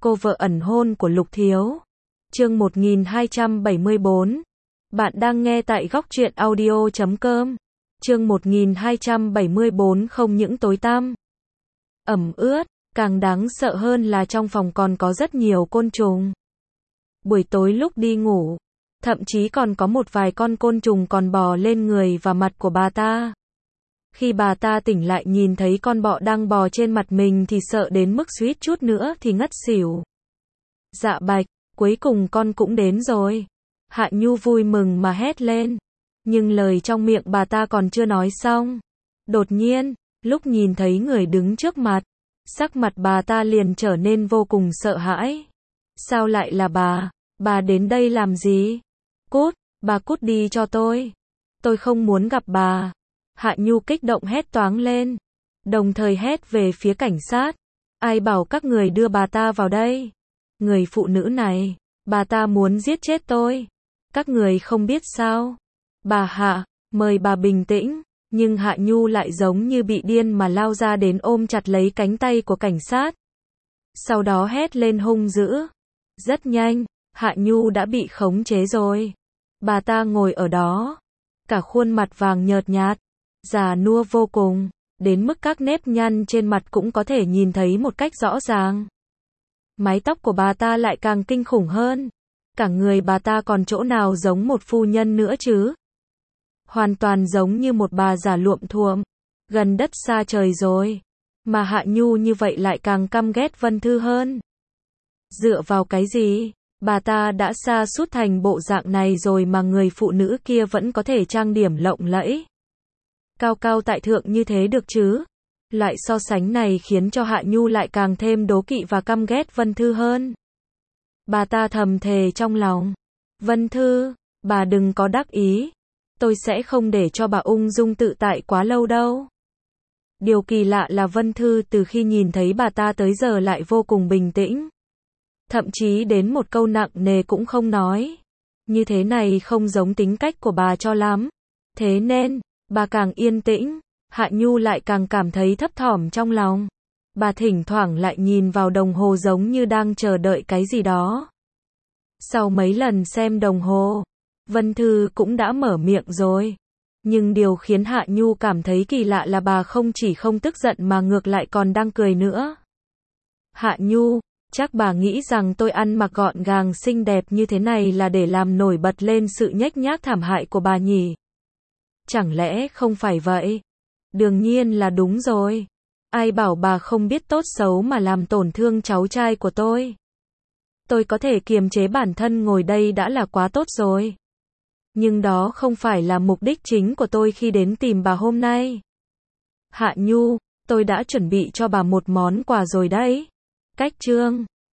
Cô vợ ẩn hôn của Lục Thiếu. Chương 1274. Bạn đang nghe tại góc truyện audio.com. Chương 1274 không những tối tăm, ẩm ướt, càng đáng sợ hơn là trong phòng còn có rất nhiều côn trùng. Buổi tối lúc đi ngủ, thậm chí còn có một vài con côn trùng còn bò lên người và mặt của bà ta. Khi bà ta tỉnh lại nhìn thấy con bọ đang bò trên mặt mình thì sợ đến mức suýt chút nữa thì ngất xỉu. Dạ Bạch, cuối cùng con cũng đến rồi. Hạ Nhu vui mừng mà hét lên. Nhưng lời trong miệng bà ta còn chưa nói xong. Đột nhiên, lúc nhìn thấy người đứng trước mặt, sắc mặt bà ta liền trở nên vô cùng sợ hãi. Sao lại là bà đến đây làm gì? Cút, bà cút đi cho tôi. Tôi không muốn gặp bà. Hạ Nhu kích động hét toáng lên, đồng thời hét về phía cảnh sát. Ai bảo các người đưa bà ta vào đây? Người phụ nữ này, bà ta muốn giết chết tôi. Các người không biết sao? Bà Hạ, mời bà bình tĩnh. Nhưng Hạ Nhu lại giống như bị điên mà lao ra đến ôm chặt lấy cánh tay của cảnh sát. Sau đó hét lên hung dữ. Rất nhanh, Hạ Nhu đã bị khống chế rồi. Bà ta ngồi ở đó, cả khuôn mặt vàng nhợt nhạt, già nua vô cùng, đến mức các nếp nhăn trên mặt cũng có thể nhìn thấy một cách rõ ràng. Mái tóc của bà ta lại càng kinh khủng hơn. Cả người bà ta còn chỗ nào giống một phu nhân nữa chứ? Hoàn toàn giống như một bà già luộm thuộm, gần đất xa trời rồi. Mà Hạ Nhu như vậy lại càng căm ghét Vân Thư hơn. Dựa vào cái gì? Bà ta đã sa sút thành bộ dạng này rồi mà người phụ nữ kia vẫn có thể trang điểm lộng lẫy, cao cao tại thượng như thế được chứ? Loại so sánh này khiến cho Hạ Nhu lại càng thêm đố kỵ và căm ghét Vân Thư hơn. Bà ta thầm thề trong lòng. Vân Thư, bà đừng có đắc ý. Tôi sẽ không để cho bà ung dung tự tại quá lâu đâu. Điều kỳ lạ là Vân Thư từ khi nhìn thấy bà ta tới giờ lại vô cùng bình tĩnh. Thậm chí đến một câu nặng nề cũng không nói. Như thế này không giống tính cách của bà cho lắm. Thế nên, bà càng yên tĩnh, Hạ Nhu lại càng cảm thấy thấp thỏm trong lòng. Bà thỉnh thoảng lại nhìn vào đồng hồ giống như đang chờ đợi cái gì đó. Sau mấy lần xem đồng hồ, Vân Thư cũng đã mở miệng rồi. Nhưng điều khiến Hạ Nhu cảm thấy kỳ lạ là bà không chỉ không tức giận mà ngược lại còn đang cười nữa. Hạ Nhu, chắc bà nghĩ rằng tôi ăn mặc gọn gàng xinh đẹp như thế này là để làm nổi bật lên sự nhếch nhác thảm hại của bà nhỉ? Chẳng lẽ không phải vậy? Đương nhiên là đúng rồi. Ai bảo bà không biết tốt xấu mà làm tổn thương cháu trai của tôi? Tôi có thể kiềm chế bản thân ngồi đây đã là quá tốt rồi. Nhưng đó không phải là mục đích chính của tôi khi đến tìm bà hôm nay. Hạ Nhu, tôi đã chuẩn bị cho bà một món quà rồi đấy. Cách chương